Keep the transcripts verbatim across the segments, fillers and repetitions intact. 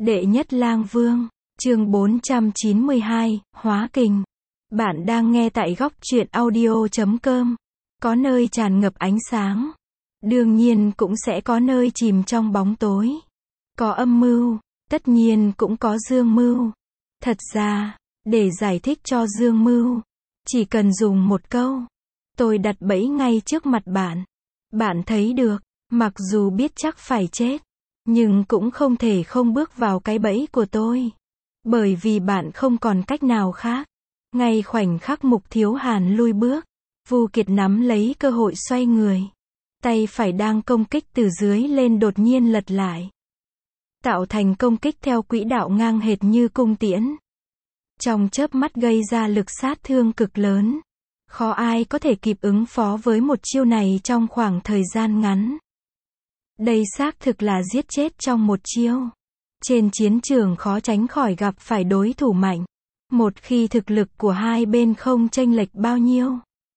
Đệ nhất lang vương, chương bốn trăm chín mươi hai, hóa kình. Bạn đang nghe tại góc truyện audio chấm com. Có nơi tràn ngập ánh sáng. Đương nhiên cũng sẽ có nơi chìm trong bóng tối. Có âm mưu, tất nhiên cũng có dương mưu. Thật ra, để giải thích cho dương mưu, chỉ cần dùng một câu. Tôi đặt bẫy ngay trước mặt bạn. Bạn thấy được, mặc dù biết chắc phải chết, nhưng cũng không thể không bước vào cái bẫy của tôi. Bởi vì bạn không còn cách nào khác. Ngay khoảnh khắc Mục Thiếu Hàn lui bước, Vu Kiệt nắm lấy cơ hội xoay người. Tay phải đang công kích từ dưới lên đột nhiên lật lại. Tạo thành công kích theo quỹ đạo ngang hệt như cung tiễn. Trong chớp mắt gây ra lực sát thương cực lớn. Khó ai có thể kịp ứng phó với một chiêu này trong khoảng thời gian ngắn. Đây xác thực là giết chết trong một chiêu. Trên chiến trường khó tránh khỏi gặp phải đối thủ mạnh. Một khi thực lực của hai bên không chênh lệch bao nhiêu.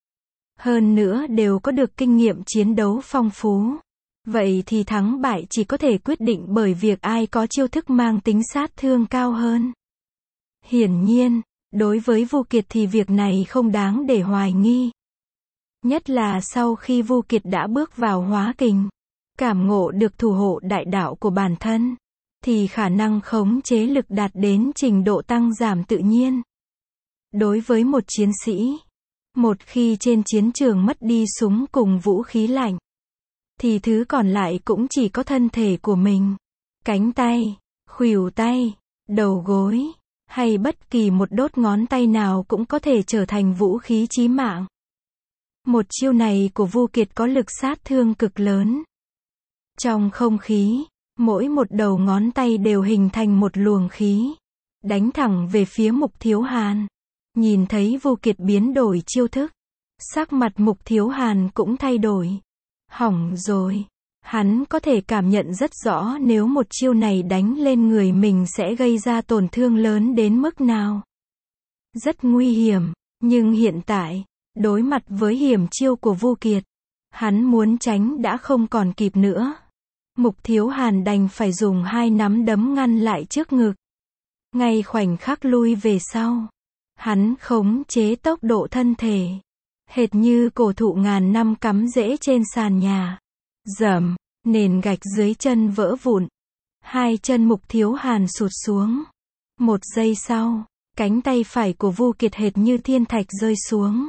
Hơn nữa đều có được kinh nghiệm chiến đấu phong phú. Vậy thì thắng bại chỉ có thể quyết định bởi việc ai có chiêu thức mang tính sát thương cao hơn. Hiển nhiên, đối với Vu Kiệt thì việc này không đáng để hoài nghi. Nhất là sau khi Vu Kiệt đã bước vào hóa kình, cảm ngộ được thủ hộ đại đạo của bản thân, thì khả năng khống chế lực đạt đến trình độ tăng giảm tự nhiên. Đối với một chiến sĩ, một khi trên chiến trường mất đi súng cùng vũ khí lạnh, thì thứ còn lại cũng chỉ có thân thể của mình. Cánh tay, khuỷu tay, đầu gối, hay bất kỳ một đốt ngón tay nào cũng có thể trở thành vũ khí chí mạng. Một chiêu này của Vu Kiệt có lực sát thương cực lớn. Trong không khí, mỗi một đầu ngón tay đều hình thành một luồng khí, đánh thẳng về phía Mục Thiếu Hàn. Nhìn thấy Vu Kiệt biến đổi chiêu thức, sắc mặt Mục Thiếu Hàn cũng thay đổi. Hỏng rồi. Hắn có thể cảm nhận rất rõ nếu một chiêu này đánh lên người mình sẽ gây ra tổn thương lớn đến mức nào. Rất nguy hiểm, nhưng hiện tại, đối mặt với hiểm chiêu của Vu Kiệt, hắn muốn tránh đã không còn kịp nữa. Mục Thiếu Hàn đành phải dùng hai nắm đấm ngăn lại trước ngực. Ngay khoảnh khắc lui về sau, hắn khống chế tốc độ thân thể, hệt như cổ thụ ngàn năm cắm rễ trên sàn nhà. Dầm, nền gạch dưới chân vỡ vụn. Hai chân Mục Thiếu Hàn sụt xuống. Một giây sau, cánh tay phải của Vu Kiệt hệt như thiên thạch rơi xuống,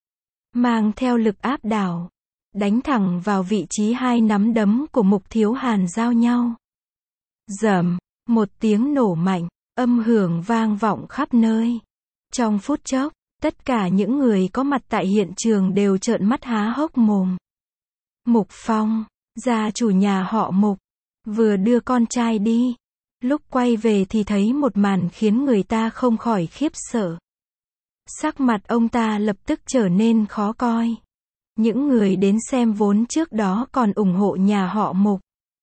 mang theo lực áp đảo, đánh thẳng vào vị trí hai nắm đấm của Mục Thiếu Hàn giao nhau. Dầm, một tiếng nổ mạnh, âm hưởng vang vọng khắp nơi. Trong phút chốc, tất cả những người có mặt tại hiện trường đều trợn mắt há hốc mồm. Mục Phong, gia chủ nhà họ Mục, vừa đưa con trai đi. Lúc quay về thì thấy một màn khiến người ta không khỏi khiếp sợ. Sắc mặt ông ta lập tức trở nên khó coi. Những người đến xem vốn trước đó còn ủng hộ nhà họ Mục,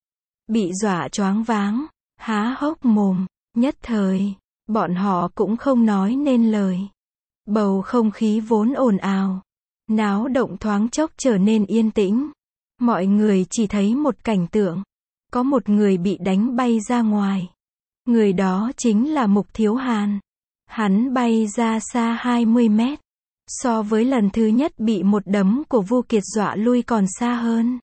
bị dọa choáng váng, há hốc mồm, nhất thời, bọn họ cũng không nói nên lời. Bầu không khí vốn ồn ào, náo động thoáng chốc trở nên yên tĩnh. Mọi người chỉ thấy một cảnh tượng, có một người bị đánh bay ra ngoài. Người đó chính là Mục Thiếu Hàn. Hắn bay ra xa hai mươi mét. So với lần thứ nhất bị một đấm của Vu Kiệt dọa lui còn xa hơn.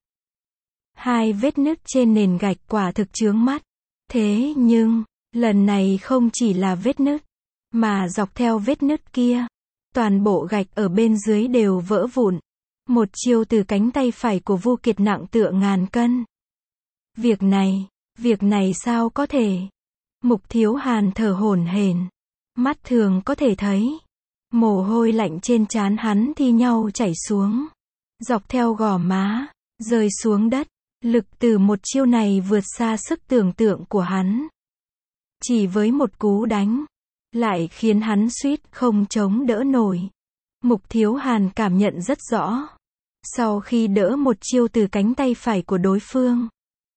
Hai vết nứt trên nền gạch quả thực chướng mắt. Thế nhưng, lần này không chỉ là vết nứt, mà dọc theo vết nứt kia, toàn bộ gạch ở bên dưới đều vỡ vụn. Một chiêu từ cánh tay phải của Vu Kiệt nặng tựa ngàn cân. Việc này, việc này sao có thể? Mục Thiếu Hàn thở hổn hển, mắt thường có thể thấy mồ hôi lạnh trên trán hắn thi nhau chảy xuống, dọc theo gò má, rơi xuống đất. Lực từ một chiêu này vượt xa sức tưởng tượng của hắn. Chỉ với một cú đánh, lại khiến hắn suýt không chống đỡ nổi. Mục Thiếu Hàn cảm nhận rất rõ. Sau khi đỡ một chiêu từ cánh tay phải của đối phương,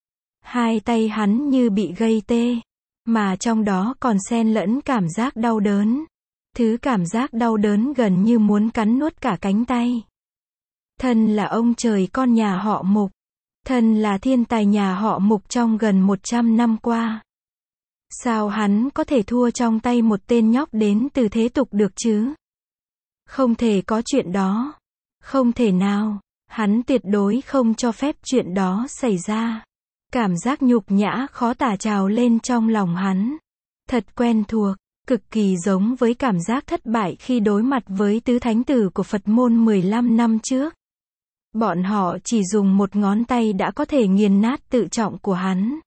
hai tay hắn như bị gây tê, mà trong đó còn xen lẫn cảm giác đau đớn. Thứ cảm giác đau đớn gần như muốn cắn nuốt cả cánh tay. Thân là ông trời con nhà họ Mục, thân là thiên tài nhà họ Mục trong gần một trăm năm qua, Sao hắn có thể thua trong tay một tên nhóc đến từ thế tục được chứ? Không thể có chuyện đó. Không thể nào. Hắn tuyệt đối không cho phép chuyện đó xảy ra. Cảm giác nhục nhã khó tả trào lên trong lòng hắn. Thật quen thuộc, cực kỳ giống với cảm giác thất bại khi đối mặt với tứ thánh tử của Phật môn mười lăm năm trước. Bọn họ chỉ dùng một ngón tay đã có thể nghiền nát tự trọng của hắn.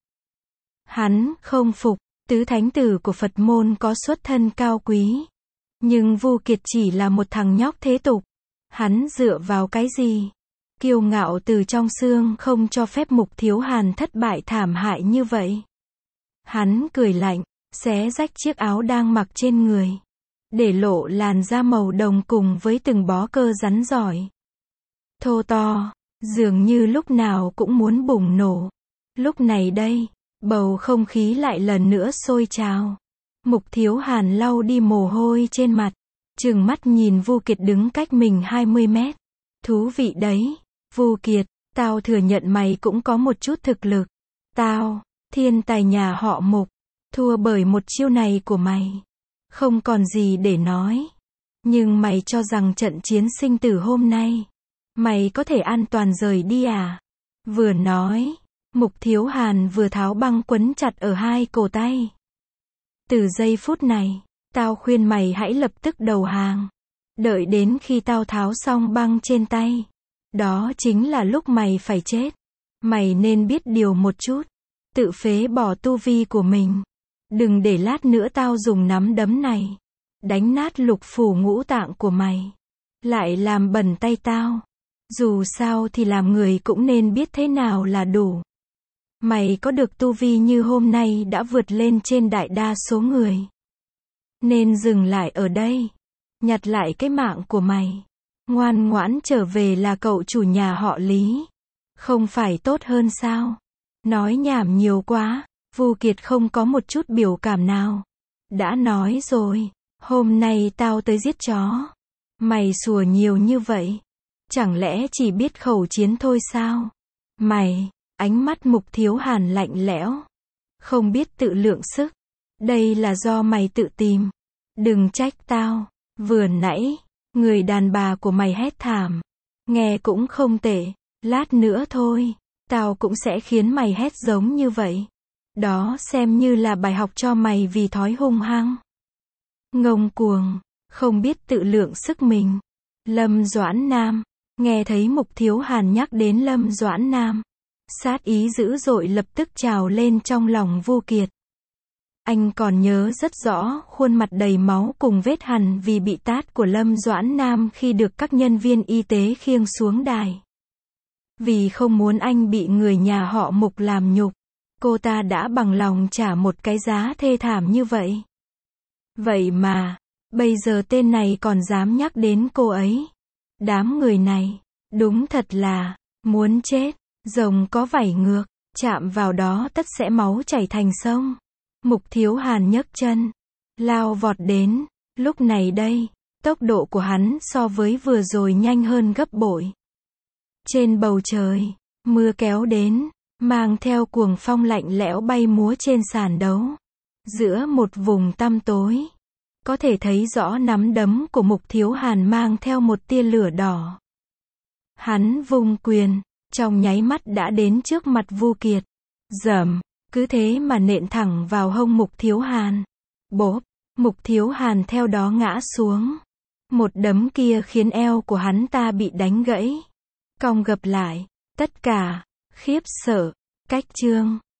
Hắn không phục, tứ thánh tử của Phật môn có xuất thân cao quý. Nhưng Vu Kiệt chỉ là một thằng nhóc thế tục. Hắn dựa vào cái gì? Kiêu ngạo từ trong xương không cho phép Mục Thiếu Hàn thất bại thảm hại như vậy. Hắn cười lạnh, xé rách chiếc áo đang mặc trên người, để lộ làn da màu đồng cùng với từng bó cơ rắn giỏi. Thô to, dường như lúc nào cũng muốn bùng nổ. Lúc này đây, bầu không khí lại lần nữa sôi trào. Mục Thiếu Hàn lau đi mồ hôi trên mặt, trừng mắt nhìn Vu Kiệt đứng cách mình hai mươi mét. Thú vị đấy, Vu Kiệt, tao thừa nhận mày cũng có một chút thực lực. Tao, thiên tài nhà họ Mục, thua bởi một chiêu này của mày. Không còn gì để nói. Nhưng mày cho rằng trận chiến sinh tử hôm nay, mày có thể an toàn rời đi à? Vừa nói, Mục Thiếu Hàn vừa tháo băng quấn chặt ở hai cổ tay. Từ giây phút này, tao khuyên mày hãy lập tức đầu hàng. Đợi đến khi tao tháo xong băng trên tay, đó chính là lúc mày phải chết. Mày nên biết điều một chút. Tự phế bỏ tu vi của mình. Đừng để lát nữa tao dùng nắm đấm này đánh nát lục phủ ngũ tạng của mày. Lại làm bẩn tay tao. Dù sao thì làm người cũng nên biết thế nào là đủ. Mày có được tu vi như hôm nay đã vượt lên trên đại đa số người. Nên dừng lại ở đây. Nhặt lại cái mạng của mày. Ngoan ngoãn trở về là cậu chủ nhà họ Lý. Không phải tốt hơn sao? Nói nhảm nhiều quá. Vu Kiệt không có một chút biểu cảm nào. Đã nói rồi, hôm nay tao tới giết chó. Mày sủa nhiều như vậy. Chẳng lẽ chỉ biết khẩu chiến thôi sao? Mày, ánh mắt Mục Thiếu Hàn lạnh lẽo. Không biết tự lượng sức. Đây là do mày tự tìm. Đừng trách tao. Vừa nãy, người đàn bà của mày hét thảm. Nghe cũng không tệ. Lát nữa thôi, tao cũng sẽ khiến mày hét giống như vậy. Đó xem như là bài học cho mày vì thói hung hăng. Ngông cuồng, không biết tự lượng sức mình. Lâm Doãn Nam, nghe thấy Mục Thiếu Hàn nhắc đến Lâm Doãn Nam. Sát ý dữ dội lập tức trào lên trong lòng Vu Kiệt. Anh còn nhớ rất rõ khuôn mặt đầy máu cùng vết hằn vì bị tát của Lâm Doãn Nam khi được các nhân viên y tế khiêng xuống đài. Vì không muốn anh bị người nhà họ Mục làm nhục, cô ta đã bằng lòng trả một cái giá thê thảm như vậy. Vậy mà, bây giờ tên này còn dám nhắc đến cô ấy. Đám người này, đúng thật là, muốn chết, rồng có vảy ngược, chạm vào đó tất sẽ máu chảy thành sông. Mục Thiếu Hàn nhấc chân, lao vọt đến, lúc này đây, tốc độ của hắn so với vừa rồi nhanh hơn gấp bội. Trên bầu trời, mưa kéo đến, mang theo cuồng phong lạnh lẽo bay múa trên sàn đấu. Giữa một vùng tăm tối, có thể thấy rõ nắm đấm của Mục Thiếu Hàn mang theo một tia lửa đỏ. Hắn vung quyền, trong nháy mắt đã đến trước mặt Vu Kiệt. Dầm, cứ thế mà nện thẳng vào hông Mục Thiếu Hàn. Bốp, Mục Thiếu Hàn theo đó ngã xuống. Một đấm kia khiến eo của hắn ta bị đánh gãy. Cong gập lại, tất cả, khiếp sợ, cách chương.